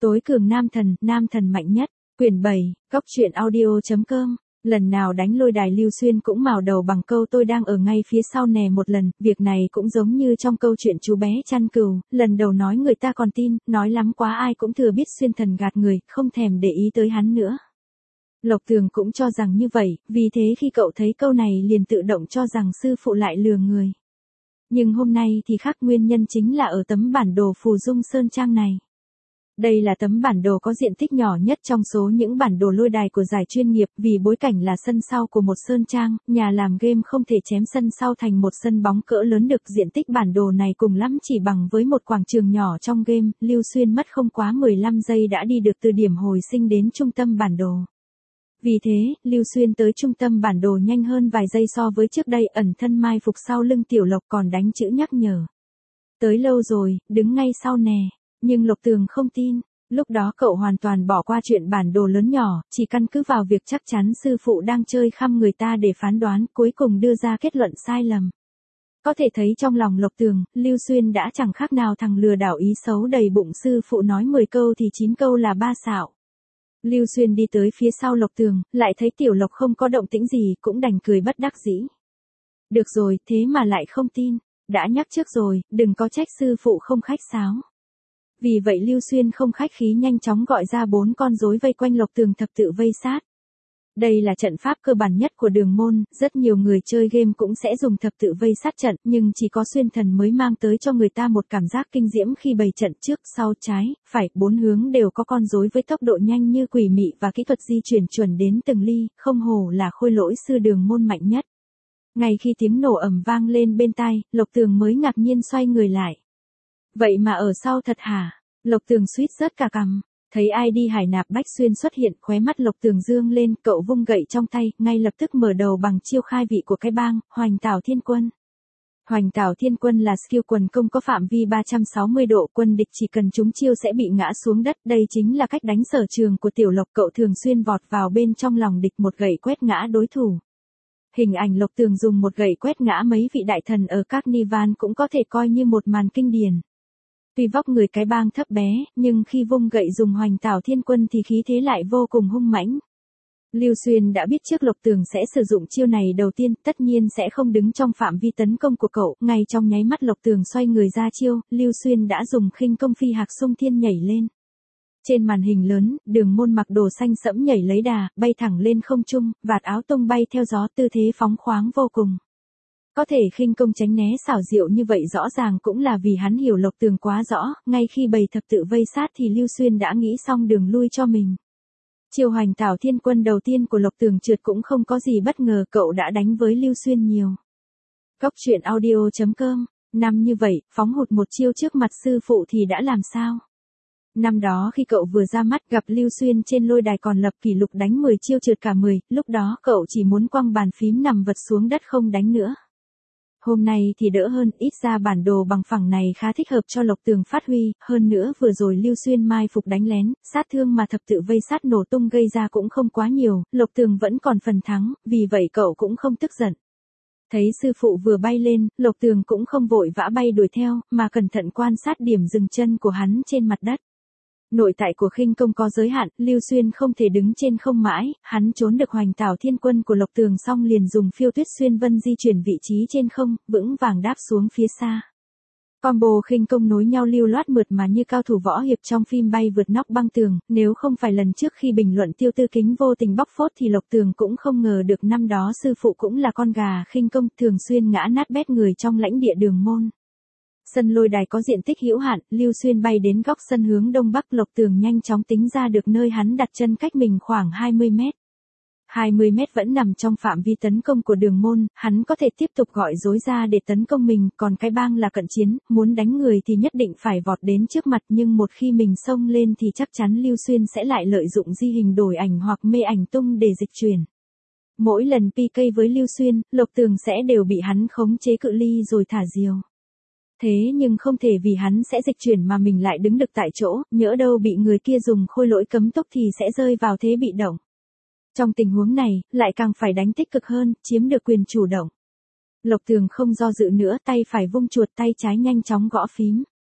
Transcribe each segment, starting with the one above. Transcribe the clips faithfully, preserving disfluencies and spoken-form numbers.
Tối cường nam thần, nam thần mạnh nhất. Quyển bảy, góc truyện audio chấm com. Lần nào đánh lôi đài Lưu Xuyên cũng mào đầu bằng câu tôi đang ở ngay phía sau nè một lần, việc này cũng giống như trong câu chuyện chú bé chăn cừu, lần đầu nói người ta còn tin, nói lắm quá ai cũng thừa biết Xuyên thần gạt người, không thèm để ý tới hắn nữa. Lộc Tường cũng cho rằng như vậy, vì thế khi cậu thấy câu này liền tự động cho rằng sư phụ lại lừa người. Nhưng hôm nay thì khác, nguyên nhân chính là ở tấm bản đồ Phù Dung Sơn Trang này. Đây là tấm bản đồ có diện tích nhỏ nhất trong số những bản đồ lôi đài của giải chuyên nghiệp, vì bối cảnh là sân sau của một sơn trang, nhà làm game không thể chém sân sau thành một sân bóng cỡ lớn được. Diện tích bản đồ này cùng lắm chỉ bằng với một quảng trường nhỏ trong game. Lưu Xuyên mất không quá mười lăm giây đã đi được từ điểm hồi sinh đến trung tâm bản đồ. Vì thế, Lưu Xuyên tới trung tâm bản đồ nhanh hơn vài giây so với trước đây. Ẩn thân mai phục sau lưng Tiểu Lộc còn đánh chữ nhắc nhở. Tới lâu rồi, đứng ngay sau nè. Nhưng Lộc Tường không tin, lúc đó cậu hoàn toàn bỏ qua chuyện bản đồ lớn nhỏ, chỉ căn cứ vào việc chắc chắn sư phụ đang chơi khăm người ta để phán đoán, cuối cùng đưa ra kết luận sai lầm. Có thể thấy trong lòng Lộc Tường, Lưu Xuyên đã chẳng khác nào thằng lừa đảo ý xấu đầy bụng, sư phụ nói mười câu thì chín câu là ba xạo. Lưu Xuyên đi tới phía sau Lộc Tường, lại thấy Tiểu Lộc không có động tĩnh gì, cũng đành cười bất đắc dĩ. Được rồi, thế mà lại không tin, đã nhắc trước rồi, đừng có trách sư phụ không khách sáo. Vì vậy Lưu Xuyên không khách khí nhanh chóng gọi ra bốn con rối vây quanh Lộc Tường thập tự vây sát. Đây là trận pháp cơ bản nhất của đường môn, rất nhiều người chơi game cũng sẽ dùng thập tự vây sát trận, nhưng chỉ có Xuyên thần mới mang tới cho người ta một cảm giác kinh diễm khi bày trận trước, sau, trái, phải, bốn hướng đều có con rối với tốc độ nhanh như quỷ mị và kỹ thuật di chuyển chuẩn đến từng ly, không hổ là khôi lỗi sư đường môn mạnh nhất. Ngay khi tiếng nổ ầm vang lên bên tai, Lộc Tường mới ngạc nhiên xoay người lại. Vậy mà ở sau thật hả? Lộc Tường suýt rớt cả cằm. Thấy i đê Hải Nạp Bách Xuyên xuất hiện, khóe mắt Lộc Tường dương lên, cậu vung gậy trong tay, ngay lập tức mở đầu bằng chiêu khai vị của cái bang, Hoành Tảo Thiên Quân. Hoành Tảo Thiên Quân là skill quần công có phạm vi ba trăm sáu mươi độ, quân địch chỉ cần trúng chiêu sẽ bị ngã xuống đất, đây chính là cách đánh sở trường của Tiểu Lộc, cậu thường xuyên vọt vào bên trong lòng địch một gậy quét ngã đối thủ. Hình ảnh Lộc Tường dùng một gậy quét ngã mấy vị đại thần ở Carnival cũng có thể coi như một màn kinh điển. Tuy vóc người cái bang thấp bé, nhưng khi vung gậy dùng Hoành Tảo Thiên Quân thì khí thế lại vô cùng hung mãnh. Lưu Xuyên đã biết trước Lộc Tường sẽ sử dụng chiêu này đầu tiên, tất nhiên sẽ không đứng trong phạm vi tấn công của cậu. Ngay trong nháy mắt Lộc Tường xoay người ra chiêu, Lưu Xuyên đã dùng khinh công phi hạc xung thiên nhảy lên. Trên màn hình lớn, đường môn mặc đồ xanh sẫm nhảy lấy đà, bay thẳng lên không trung, vạt áo tung bay theo gió, tư thế phóng khoáng vô cùng. Có thể khinh công tránh né xảo diệu như vậy rõ ràng cũng là vì hắn hiểu Lộc Tường quá rõ, ngay khi bày thập tự vây sát thì Lưu Xuyên đã nghĩ xong đường lui cho mình. Chiêu Hoành Tảo Thiên Quân đầu tiên của Lộc Tường trượt cũng không có gì bất ngờ, cậu đã đánh với Lưu Xuyên nhiều. Góc truyện audio chấm com. Năm như vậy, phóng hụt một chiêu trước mặt sư phụ thì đã làm sao? Năm đó khi cậu vừa ra mắt gặp Lưu Xuyên trên lôi đài còn lập kỷ lục đánh mười chiêu trượt cả mười, lúc đó cậu chỉ muốn quăng bàn phím nằm vật xuống đất không đánh nữa. Hôm nay thì đỡ hơn, ít ra bản đồ bằng phẳng này khá thích hợp cho Lộc Tường phát huy, hơn nữa vừa rồi Lưu Xuyên mai phục đánh lén, sát thương mà thập tự vây sát nổ tung gây ra cũng không quá nhiều, Lộc Tường vẫn còn phần thắng, vì vậy cậu cũng không tức giận. Thấy sư phụ vừa bay lên, Lộc Tường cũng không vội vã bay đuổi theo, mà cẩn thận quan sát điểm dừng chân của hắn trên mặt đất. Nội tại của khinh công có giới hạn, Lưu Xuyên không thể đứng trên không mãi, hắn trốn được Hoành Tảo Thiên Quân của Lộc Tường xong liền dùng phiêu tuyết xuyên vân di chuyển vị trí trên không, vững vàng đáp xuống phía xa. Combo khinh công nối nhau lưu loát mượt mà như cao thủ võ hiệp trong phim bay vượt nóc băng tường, nếu không phải lần trước khi bình luận Tiêu Tư Kính vô tình bóc phốt thì Lộc Tường cũng không ngờ được năm đó sư phụ cũng là con gà khinh công, thường xuyên ngã nát bét người trong lãnh địa đường môn. Sân lôi đài có diện tích hữu hạn, Lưu Xuyên bay đến góc sân hướng đông bắc, Lộc Tường nhanh chóng tính ra được nơi hắn đặt chân cách mình khoảng hai mươi mét. hai mươi mét vẫn nằm trong phạm vi tấn công của đường môn, hắn có thể tiếp tục gọi rối ra để tấn công mình, còn cái bang là cận chiến, muốn đánh người thì nhất định phải vọt đến trước mặt, nhưng một khi mình xông lên thì chắc chắn Lưu Xuyên sẽ lại lợi dụng di hình đổi ảnh hoặc mê ảnh tung để dịch chuyển. Mỗi lần pê ca với Lưu Xuyên, Lộc Tường sẽ đều bị hắn khống chế cự ly rồi thả diều. Thế nhưng không thể vì hắn sẽ dịch chuyển mà mình lại đứng được tại chỗ, nhỡ đâu bị người kia dùng khôi lỗi cấm tốc thì sẽ rơi vào thế bị động. Trong tình huống này, lại càng phải đánh tích cực hơn, chiếm được quyền chủ động. Lộc Tường không do dự nữa, tay phải vung chuột, tay trái nhanh chóng gõ phím.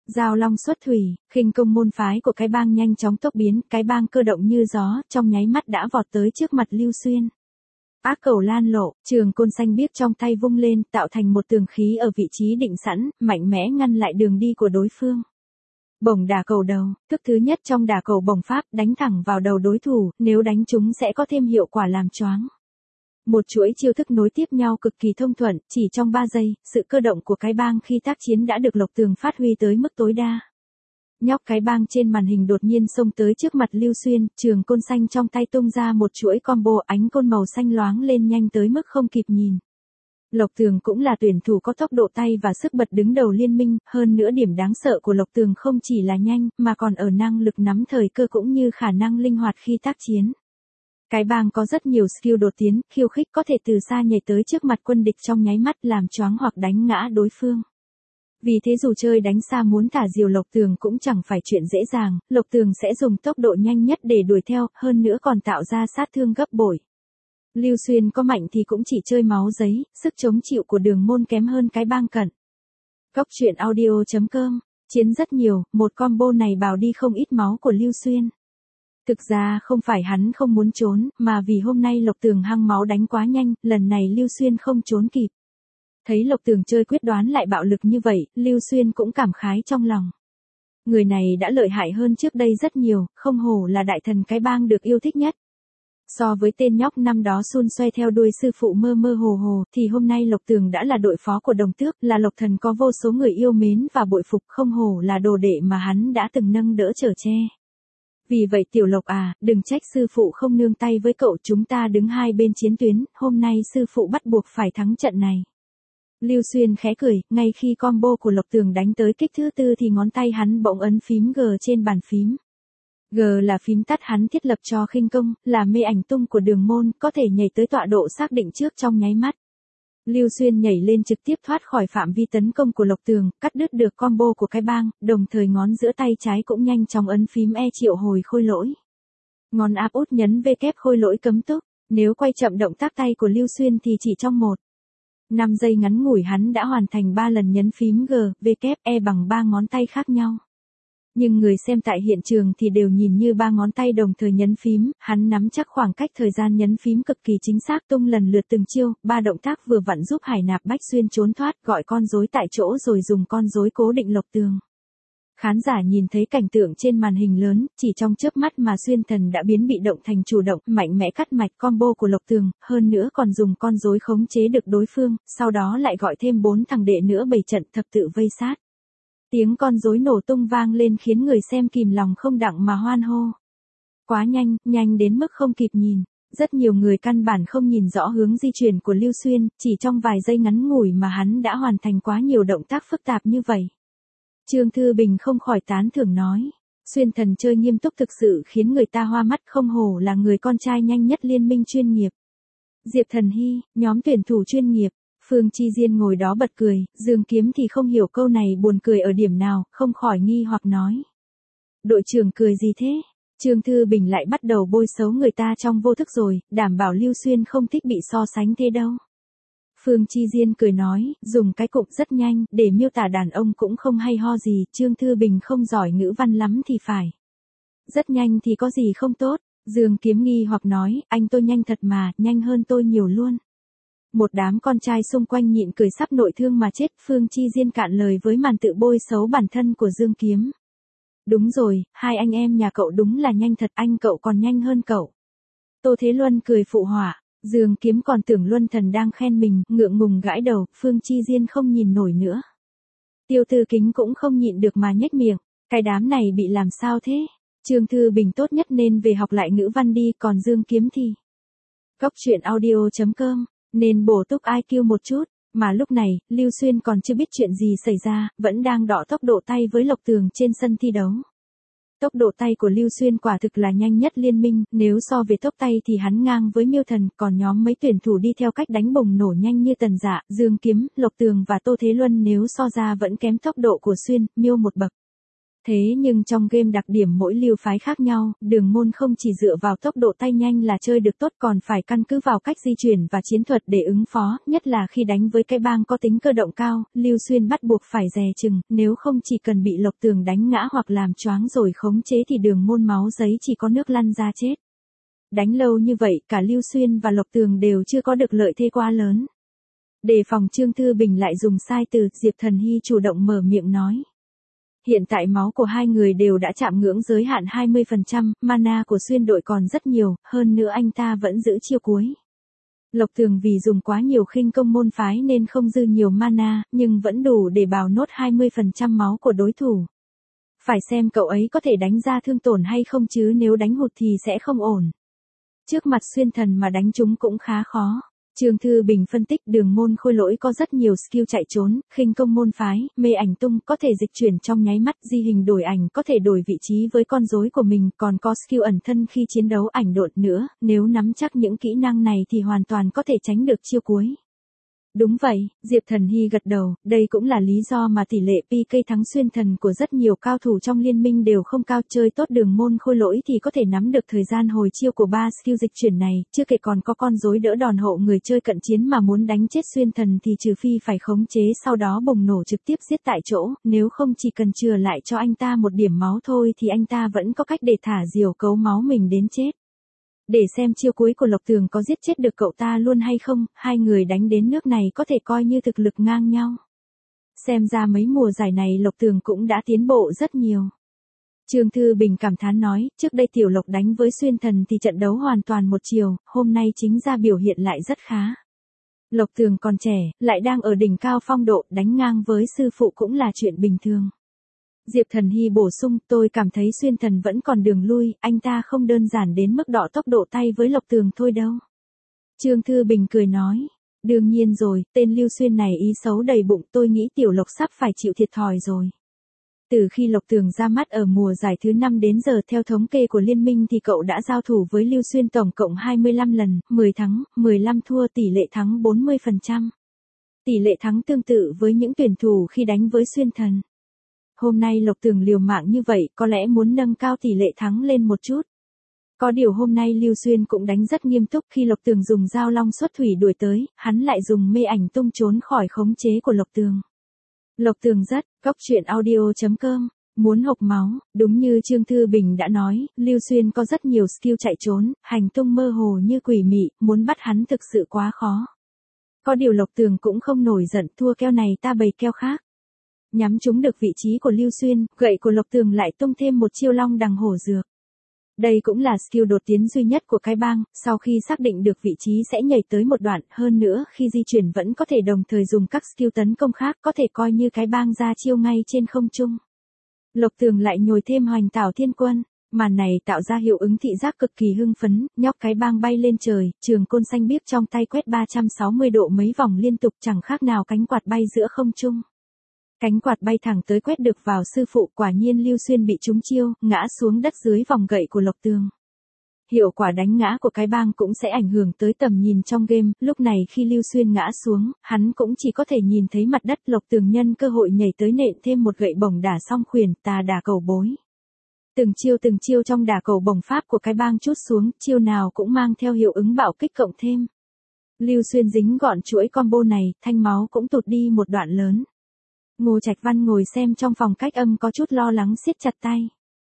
Giao long xuất thủy, khinh công môn phái của cái bang nhanh chóng tốc biến, cái bang cơ động như gió, trong nháy mắt đã vọt tới trước mặt Lưu Xuyên. Ác cầu lan lộ, trường côn xanh biếc trong tay vung lên, tạo thành một tường khí ở vị trí định sẵn, mạnh mẽ ngăn lại đường đi của đối phương. Bổng đả cầu đầu, thức thứ nhất trong đả cầu bổng pháp, đánh thẳng vào đầu đối thủ, nếu đánh trúng sẽ có thêm hiệu quả làm choáng. Một chuỗi chiêu thức nối tiếp nhau cực kỳ thông thuận, chỉ trong ba giây, sự cơ động của cái bang khi tác chiến đã được Lộc Tường phát huy tới mức tối đa. Nhóc cái bang trên màn hình đột nhiên xông tới trước mặt Lưu Xuyên, trường côn xanh trong tay tung ra một chuỗi combo, ánh côn màu xanh loáng lên nhanh tới mức không kịp nhìn. Lộc Tường cũng là tuyển thủ có tốc độ tay và sức bật đứng đầu liên minh, hơn nữa điểm đáng sợ của Lộc Tường không chỉ là nhanh, mà còn ở năng lực nắm thời cơ cũng như khả năng linh hoạt khi tác chiến. Cái bang có rất nhiều skill đột tiến, khiêu khích, có thể từ xa nhảy tới trước mặt quân địch trong nháy mắt, làm choáng hoặc đánh ngã đối phương. Vì thế dù chơi đánh xa muốn thả diều Lộc Tường cũng chẳng phải chuyện dễ dàng, Lộc Tường sẽ dùng tốc độ nhanh nhất để đuổi theo, hơn nữa còn tạo ra sát thương gấp bội. Lưu Xuyên có mạnh thì cũng chỉ chơi máu giấy, sức chống chịu của Đường Môn kém hơn cái bang cận. Góc truyện audio chấm com, chiến rất nhiều, một combo này bào đi không ít máu của Lưu Xuyên. Thực ra không phải hắn không muốn trốn, mà vì hôm nay Lộc Tường hăng máu đánh quá nhanh, lần này Lưu Xuyên không trốn kịp. Thấy Lộc Tường chơi quyết đoán lại bạo lực như vậy, Lưu Xuyên cũng cảm khái trong lòng. Người này đã lợi hại hơn trước đây rất nhiều, không hổ là đại thần cái bang được yêu thích nhất. So với tên nhóc năm đó xun xoe theo đuôi sư phụ mơ mơ hồ hồ, thì hôm nay Lộc Tường đã là đội phó của Đồng Tước, là Lộc Thần có vô số người yêu mến và bội phục, không hổ là đồ đệ mà hắn đã từng nâng đỡ chở che. Vì vậy Tiểu Lộc à, đừng trách sư phụ không nương tay với cậu, chúng ta đứng hai bên chiến tuyến, hôm nay sư phụ bắt buộc phải thắng trận này. Lưu Xuyên khẽ cười, ngay khi combo của Lộc Tường đánh tới kích thứ tư thì ngón tay hắn bỗng ấn phím G trên bàn phím. G là phím tắt hắn thiết lập cho khinh công, là mê ảnh tung của Đường Môn, có thể nhảy tới tọa độ xác định trước trong nháy mắt. Lưu Xuyên nhảy lên trực tiếp thoát khỏi phạm vi tấn công của Lộc Tường, cắt đứt được combo của cái bang, đồng thời ngón giữa tay trái cũng nhanh chóng ấn phím E triệu hồi khôi lỗi. Ngón áp út nhấn V kép khôi lỗi cấm túc, nếu quay chậm động tác tay của Lưu Xuyên thì chỉ trong một năm giây ngắn ngủi hắn đã hoàn thành ba lần nhấn phím G, V kép, E bằng ba ngón tay khác nhau. Nhưng người xem tại hiện trường thì đều nhìn như ba ngón tay đồng thời nhấn phím, hắn nắm chắc khoảng cách thời gian nhấn phím cực kỳ chính xác, tung lần lượt từng chiêu, ba động tác vừa vặn giúp Hải Nạp Bách Xuyên trốn thoát, gọi con rối tại chỗ rồi dùng con rối cố định Lộc Tường. Khán giả nhìn thấy cảnh tượng trên màn hình lớn, chỉ trong chớp mắt mà Xuyên Thần đã biến bị động thành chủ động, mạnh mẽ cắt mạch combo của Lộc Tường, hơn nữa còn dùng con rối khống chế được đối phương, sau đó lại gọi thêm bốn thằng đệ nữa bày trận thập tự vây sát. Tiếng con rối nổ tung vang lên khiến người xem kìm lòng không đặng mà hoan hô. Quá nhanh, nhanh đến mức không kịp nhìn. Rất nhiều người căn bản không nhìn rõ hướng di chuyển của Lưu Xuyên, chỉ trong vài giây ngắn ngủi mà hắn đã hoàn thành quá nhiều động tác phức tạp như vậy. Trương Thư Bình không khỏi tán thưởng nói. Xuyên Thần chơi nghiêm túc thực sự khiến người ta hoa mắt, không hổ là người con trai nhanh nhất liên minh chuyên nghiệp. Diệp Thần Hy, nhóm tuyển thủ chuyên nghiệp. Phương Chi Diên ngồi đó bật cười, Dương Kiếm thì không hiểu câu này buồn cười ở điểm nào, không khỏi nghi hoặc nói. Đội trưởng cười gì thế? Trương Thư Bình lại bắt đầu bôi xấu người ta trong vô thức rồi, đảm bảo Lưu Xuyên không thích bị so sánh thế đâu. Phương Chi Diên cười nói, dùng cái cụm rất nhanh, để miêu tả đàn ông cũng không hay ho gì, Trương Thư Bình không giỏi ngữ văn lắm thì phải. Rất nhanh thì có gì không tốt, Dương Kiếm nghi hoặc nói, anh tôi nhanh thật mà, nhanh hơn tôi nhiều luôn. Một đám con trai xung quanh nhịn cười sắp nội thương mà chết, Phương Chi Diên cạn lời với màn tự bôi xấu bản thân của Dương Kiếm. Đúng rồi, hai anh em nhà cậu đúng là nhanh thật, anh cậu còn nhanh hơn cậu. Tô Thế Luân cười phụ họa, Dương Kiếm còn tưởng Luân Thần đang khen mình, ngượng ngùng gãi đầu, Phương Chi Diên không nhìn nổi nữa. Tiêu Tư Kính cũng không nhịn được mà nhếch miệng, cái đám này bị làm sao thế? Trương Thư Bình tốt nhất nên về học lại ngữ văn đi, còn Dương Kiếm thì. Góc truyện audio chấm com, nên bổ túc i kiu một chút, mà lúc này, Lưu Xuyên còn chưa biết chuyện gì xảy ra, vẫn đang đọ tốc độ tay với Lộc Tường trên sân thi đấu. Tốc độ tay của Lưu Xuyên quả thực là nhanh nhất liên minh, nếu so về tốc tay thì hắn ngang với Miêu Thần, còn nhóm mấy tuyển thủ đi theo cách đánh bùng nổ nhanh như Tần Dạ, Dương Kiếm, Lộc Tường và Tô Thế Luân nếu so ra vẫn kém tốc độ của Xuyên, Miêu một bậc. Thế nhưng trong game đặc điểm mỗi lưu phái khác nhau, Đường Môn không chỉ dựa vào tốc độ tay nhanh là chơi được tốt còn phải căn cứ vào cách di chuyển và chiến thuật để ứng phó, nhất là khi đánh với cái bang có tính cơ động cao, Lưu Xuyên bắt buộc phải dè chừng, nếu không chỉ cần bị Lộc Tường đánh ngã hoặc làm choáng rồi khống chế thì Đường Môn máu giấy chỉ có nước lăn ra chết. Đánh lâu như vậy cả Lưu Xuyên và Lộc Tường đều chưa có được lợi thế quá lớn. Đề phòng Trương Thư Bình lại dùng sai từ, Diệp Thần Hy chủ động mở miệng nói. Hiện tại máu của hai người đều đã chạm ngưỡng giới hạn hai mươi phần trăm, mana của Xuyên đội còn rất nhiều, hơn nữa anh ta vẫn giữ chiêu cuối. Lộc Tường vì dùng quá nhiều khinh công môn phái nên không dư nhiều mana, nhưng vẫn đủ để bào nốt hai mươi phần trăm máu của đối thủ. Phải xem cậu ấy có thể đánh ra thương tổn hay không chứ nếu đánh hụt thì sẽ không ổn. Trước mặt Xuyên Thần mà đánh chúng cũng khá khó. Trương Thư Bình phân tích Đường Môn Khôi Lỗi có rất nhiều skill chạy trốn, khinh công môn phái, mê ảnh tung có thể dịch chuyển trong nháy mắt, di hình đổi ảnh có thể đổi vị trí với con rối của mình, còn có skill ẩn thân khi chiến đấu ảnh độn nữa, nếu nắm chắc những kỹ năng này thì hoàn toàn có thể tránh được chiêu cuối. Đúng vậy, Diệp Thần Hy gật đầu, đây cũng là lý do mà tỷ lệ pê ca thắng Xuyên Thần của rất nhiều cao thủ trong liên minh đều không cao, chơi tốt Đường Môn Khôi Lỗi thì có thể nắm được thời gian hồi chiêu của ba skill dịch chuyển này, chưa kể còn có con rối đỡ đòn hộ người chơi cận chiến mà muốn đánh chết Xuyên Thần thì trừ phi phải khống chế sau đó bùng nổ trực tiếp giết tại chỗ, nếu không chỉ cần chừa lại cho anh ta một điểm máu thôi thì anh ta vẫn có cách để thả diều cấu máu mình đến chết. Để xem chiêu cuối của Lộc Tường có giết chết được cậu ta luôn hay không, hai người đánh đến nước này có thể coi như thực lực ngang nhau. Xem ra mấy mùa giải này Lộc Tường cũng đã tiến bộ rất nhiều. Trương Thư Bình cảm thán nói, trước đây Tiểu Lộc đánh với Xuyên Thần thì trận đấu hoàn toàn một chiều, hôm nay chính ra biểu hiện lại rất khá. Lộc Tường còn trẻ, lại đang ở đỉnh cao phong độ, đánh ngang với sư phụ cũng là chuyện bình thường. Diệp Thần Hy bổ sung, tôi cảm thấy Xuyên Thần vẫn còn đường lui, anh ta không đơn giản đến mức đọ tốc độ tay với Lộc Tường thôi đâu. Trương Thư Bình cười nói, đương nhiên rồi, tên Lưu Xuyên này ý xấu đầy bụng, tôi nghĩ Tiểu Lộc sắp phải chịu thiệt thòi rồi. Từ khi Lộc Tường ra mắt ở mùa giải thứ năm đến giờ theo thống kê của liên minh thì cậu đã giao thủ với Lưu Xuyên tổng cộng hai mươi lăm lần, mười thắng, mười lăm thua, tỷ lệ thắng bốn mươi phần trăm. Tỷ lệ thắng tương tự với những tuyển thủ khi đánh với Xuyên Thần. Hôm nay Lộc Tường liều mạng như vậy có lẽ muốn nâng cao tỷ lệ thắng lên một chút. Có điều hôm nay Lưu Xuyên cũng đánh rất nghiêm túc khi Lộc Tường dùng dao long xuất thủy đuổi tới, hắn lại dùng mê ảnh tung trốn khỏi khống chế của Lộc Tường. Lộc Tường rất, góc truyện audio chấm com, muốn hộc máu, đúng như Trương Thư Bình đã nói, Lưu Xuyên có rất nhiều skill chạy trốn, hành tung mơ hồ như quỷ mị, muốn bắt hắn thực sự quá khó. Có điều Lộc Tường cũng không nổi giận, thua keo này ta bày keo khác. Nhắm trúng được vị trí của Lưu Xuyên, gậy của Lộc Tường lại tung thêm một chiêu long đằng hổ dược. Đây cũng là skill đột tiến duy nhất của cái bang, sau khi xác định được vị trí sẽ nhảy tới một đoạn, hơn nữa khi di chuyển vẫn có thể đồng thời dùng các skill tấn công khác, có thể coi như cái bang ra chiêu ngay trên không trung. Lộc Tường lại nhồi thêm hoành tảo thiên quân, màn này tạo ra hiệu ứng thị giác cực kỳ hưng phấn, nhóc cái bang bay lên trời, trường côn xanh biếc trong tay quét ba trăm sáu mươi độ mấy vòng liên tục chẳng khác nào cánh quạt bay giữa không trung. Cánh quạt bay thẳng tới quét được vào sư phụ, quả nhiên Lưu Xuyên bị trúng chiêu, ngã xuống đất dưới vòng gậy của Lộc Tường. Hiệu quả đánh ngã của cái bang cũng sẽ ảnh hưởng tới tầm nhìn trong game, lúc này khi Lưu Xuyên ngã xuống, hắn cũng chỉ có thể nhìn thấy mặt đất. Lộc Tường nhân cơ hội nhảy tới nện thêm một gậy bổng đả song khuyển, tà đả cầu bối. Từng chiêu từng chiêu trong đả cầu bổng pháp của cái bang trút xuống, chiêu nào cũng mang theo hiệu ứng bạo kích cộng thêm. Lưu Xuyên dính gọn chuỗi combo này, thanh máu cũng tụt đi một đoạn lớn. Ngô Trạch Văn ngồi xem trong phòng cách âm có chút lo lắng siết chặt tay.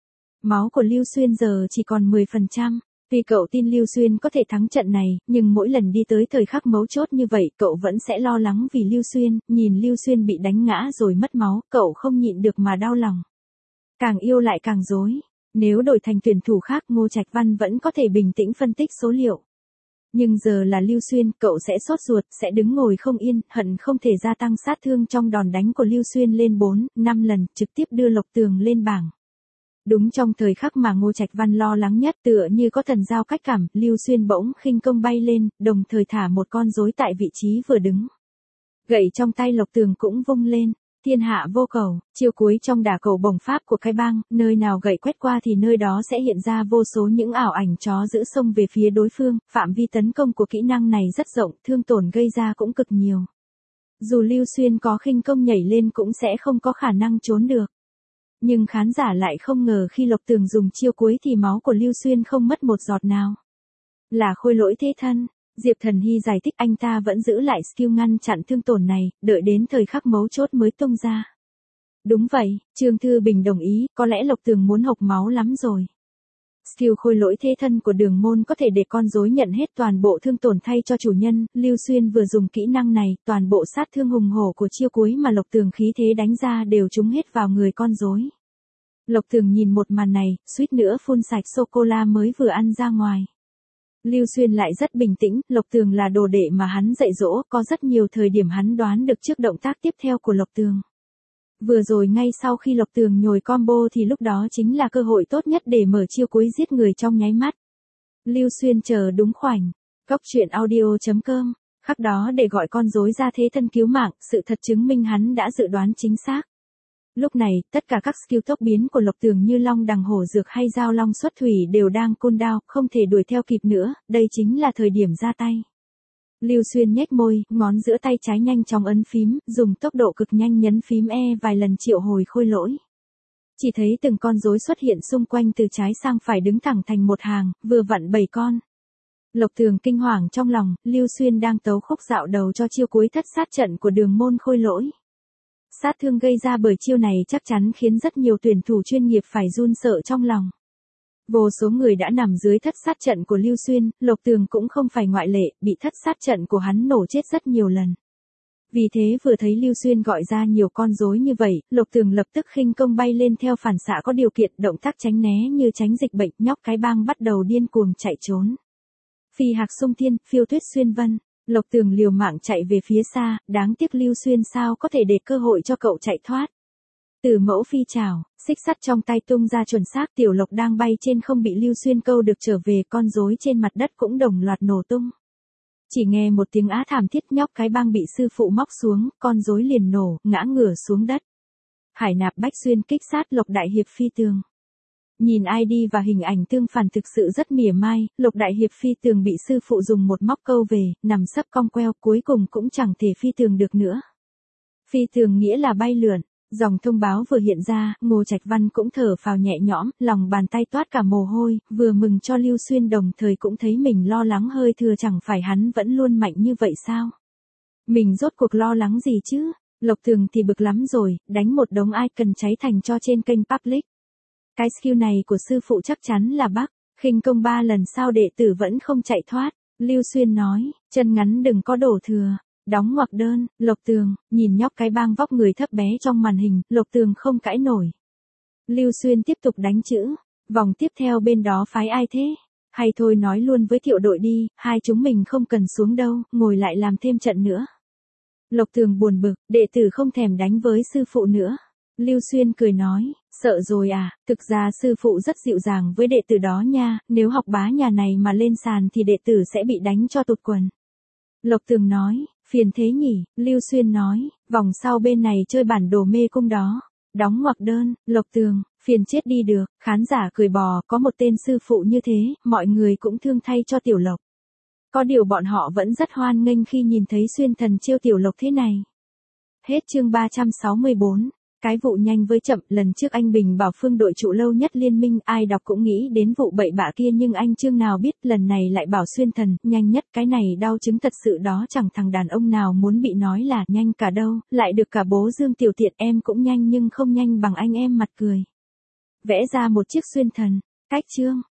Máu của Lưu Xuyên giờ chỉ còn mười phần trăm. Vì cậu tin Lưu Xuyên có thể thắng trận này, nhưng mỗi lần đi tới thời khắc mấu chốt như vậy cậu vẫn sẽ lo lắng vì Lưu Xuyên, nhìn Lưu Xuyên bị đánh ngã rồi mất máu, cậu không nhịn được mà đau lòng. Càng yêu lại càng dối. Nếu đổi thành tuyển thủ khác Ngô Trạch Văn vẫn có thể bình tĩnh phân tích số liệu. Nhưng giờ là Lưu Xuyên, cậu sẽ sốt ruột, sẽ đứng ngồi không yên, hận không thể gia tăng sát thương trong đòn đánh của Lưu Xuyên lên bốn, năm lần, trực tiếp đưa Lộc Tường lên bảng. Đúng trong thời khắc mà Ngô Trạch Văn lo lắng nhất, tựa như có thần giao cách cảm, Lưu Xuyên bỗng khinh công bay lên, đồng thời thả một con rối tại vị trí vừa đứng. Gậy trong tay Lộc Tường cũng vung lên. Thiên hạ vô cầu, chiêu cuối trong đả cầu bổng pháp của cái bang, nơi nào gậy quét qua thì nơi đó sẽ hiện ra vô số những ảo ảnh chó giữ sông về phía đối phương, phạm vi tấn công của kỹ năng này rất rộng, thương tổn gây ra cũng cực nhiều. Dù Lưu Xuyên có khinh công nhảy lên cũng sẽ không có khả năng trốn được. Nhưng khán giả lại không ngờ khi Lộc Tường dùng chiêu cuối thì máu của Lưu Xuyên không mất một giọt nào. Là khôi lỗi thế thân, Diệp Thần Hy giải thích anh ta vẫn giữ lại skill ngăn chặn thương tổn này, đợi đến thời khắc mấu chốt mới tung ra. Đúng vậy, Trương Thư Bình đồng ý, có lẽ Lộc Tường muốn hộc máu lắm rồi. Skill khôi lỗi thế thân của Đường Môn có thể để con rối nhận hết toàn bộ thương tổn thay cho chủ nhân, Lưu Xuyên vừa dùng kỹ năng này, toàn bộ sát thương hùng hổ của chiêu cuối mà Lộc Tường khí thế đánh ra đều trúng hết vào người con rối. Lộc Tường nhìn một màn này, suýt nữa phun sạch sô-cô-la mới vừa ăn ra ngoài. Lưu Xuyên lại rất bình tĩnh, Lộc Tường là đồ đệ mà hắn dạy dỗ, có rất nhiều thời điểm hắn đoán được trước động tác tiếp theo của Lộc Tường. Vừa rồi ngay sau khi Lộc Tường nhồi combo thì lúc đó chính là cơ hội tốt nhất để mở chiêu cuối giết người trong nháy mắt. Lưu Xuyên chờ đúng khoảnh. Góc truyện audio chấm com. Khắc đó để gọi con rối ra thế thân cứu mạng, sự thật chứng minh hắn đã dự đoán chính xác. Lúc này, tất cả các skill tốc biến của Lộc Tường như long đằng hổ dược hay giao long xuất thủy đều đang cooldown, không thể đuổi theo kịp nữa, đây chính là thời điểm ra tay. Lưu Xuyên nhếch môi, ngón giữa tay trái nhanh chóng ấn phím, dùng tốc độ cực nhanh nhấn phím E vài lần triệu hồi khôi lỗi. Chỉ thấy từng con rối xuất hiện xung quanh từ trái sang phải đứng thẳng thành một hàng, vừa vặn bảy con. Lộc Tường kinh hoàng trong lòng, Lưu Xuyên đang tấu khúc dạo đầu cho chiêu cuối thất sát trận của Đường Môn khôi lỗi. Sát thương gây ra bởi chiêu này chắc chắn khiến rất nhiều tuyển thủ chuyên nghiệp phải run sợ trong lòng. Vô số người đã nằm dưới thất sát trận của Lưu Xuyên, Lộc Tường cũng không phải ngoại lệ, bị thất sát trận của hắn nổ chết rất nhiều lần. Vì thế vừa thấy Lưu Xuyên gọi ra nhiều con rối như vậy, Lộc Tường lập tức khinh công bay lên theo phản xạ có điều kiện, động tác tránh né như tránh dịch bệnh, nhóc cái bang bắt đầu điên cuồng chạy trốn. Phi hạc xung thiên, phiêu tuyết xuyên vân. Lộc Tường liều mạng chạy về phía xa, đáng tiếc Lưu Xuyên sao có thể để cơ hội cho cậu chạy thoát. Từ mẫu phi trảo, xích sắt trong tay tung ra chuẩn xác, Tiểu Lộc đang bay trên không bị Lưu Xuyên câu được trở về, con rối trên mặt đất cũng đồng loạt nổ tung. Chỉ nghe một tiếng á thảm thiết, nhóc cái bang bị sư phụ móc xuống, con rối liền nổ, ngã ngửa xuống đất. Hải nạp bách xuyên kích sát Lộc Đại Hiệp phi tường. Nhìn i đê và hình ảnh tương phản thực sự rất mỉa mai, Lộc Đại Hiệp phi tường bị sư phụ dùng một móc câu về, nằm sấp cong queo, cuối cùng cũng chẳng thể phi tường được nữa. Phi tường nghĩa là bay lượn, dòng thông báo vừa hiện ra, Ngô Trạch Văn cũng thở phào nhẹ nhõm, lòng bàn tay toát cả mồ hôi, vừa mừng cho Lưu Xuyên đồng thời cũng thấy mình lo lắng hơi thừa, chẳng phải hắn vẫn luôn mạnh như vậy sao? Mình rốt cuộc lo lắng gì chứ? Lộc Tường thì bực lắm rồi, đánh một đống icon cháy thành cho trên kênh public. Cái skill này của sư phụ chắc chắn là bug, khinh công ba lần sao đệ tử vẫn không chạy thoát. Lưu Xuyên nói, chân ngắn đừng có đổ thừa. Đóng ngoặc đơn, Lộc Tường, nhìn nhóc cái bang vóc người thấp bé trong màn hình, Lộc Tường không cãi nổi. Lưu Xuyên tiếp tục đánh chữ, vòng tiếp theo bên đó phái ai thế? Hay thôi nói luôn với Thiệu đội đi, hai chúng mình không cần xuống đâu, ngồi lại làm thêm trận nữa. Lộc Tường buồn bực, đệ tử không thèm đánh với sư phụ nữa. Lưu Xuyên cười nói, sợ rồi à, thực ra sư phụ rất dịu dàng với đệ tử đó nha, nếu học bá nhà này mà lên sàn thì đệ tử sẽ bị đánh cho tụt quần. Lộc Tường nói, phiền thế nhỉ, Lưu Xuyên nói, vòng sau bên này chơi bản đồ mê cung đó. Đóng ngoặc đơn, Lộc Tường, phiền chết đi được, khán giả cười bò, có một tên sư phụ như thế, mọi người cũng thương thay cho Tiểu Lộc. Có điều bọn họ vẫn rất hoan nghênh khi nhìn thấy Xuyên thần chiêu Tiểu Lộc thế này. Hết chương ba trăm sáu mươi bốn. Cái vụ nhanh với chậm, lần trước anh Bình bảo Phương đội trụ lâu nhất liên minh, ai đọc cũng nghĩ đến vụ bậy bạ kia nhưng anh Trương nào biết lần này lại bảo Xuyên thần, nhanh nhất, cái này đau chứng thật sự đó, chẳng thằng đàn ông nào muốn bị nói là nhanh cả đâu, lại được cả bố Dương Tiểu Tiện, em cũng nhanh nhưng không nhanh bằng anh em mặt cười. Vẽ ra một chiếc Xuyên thần, cách chương.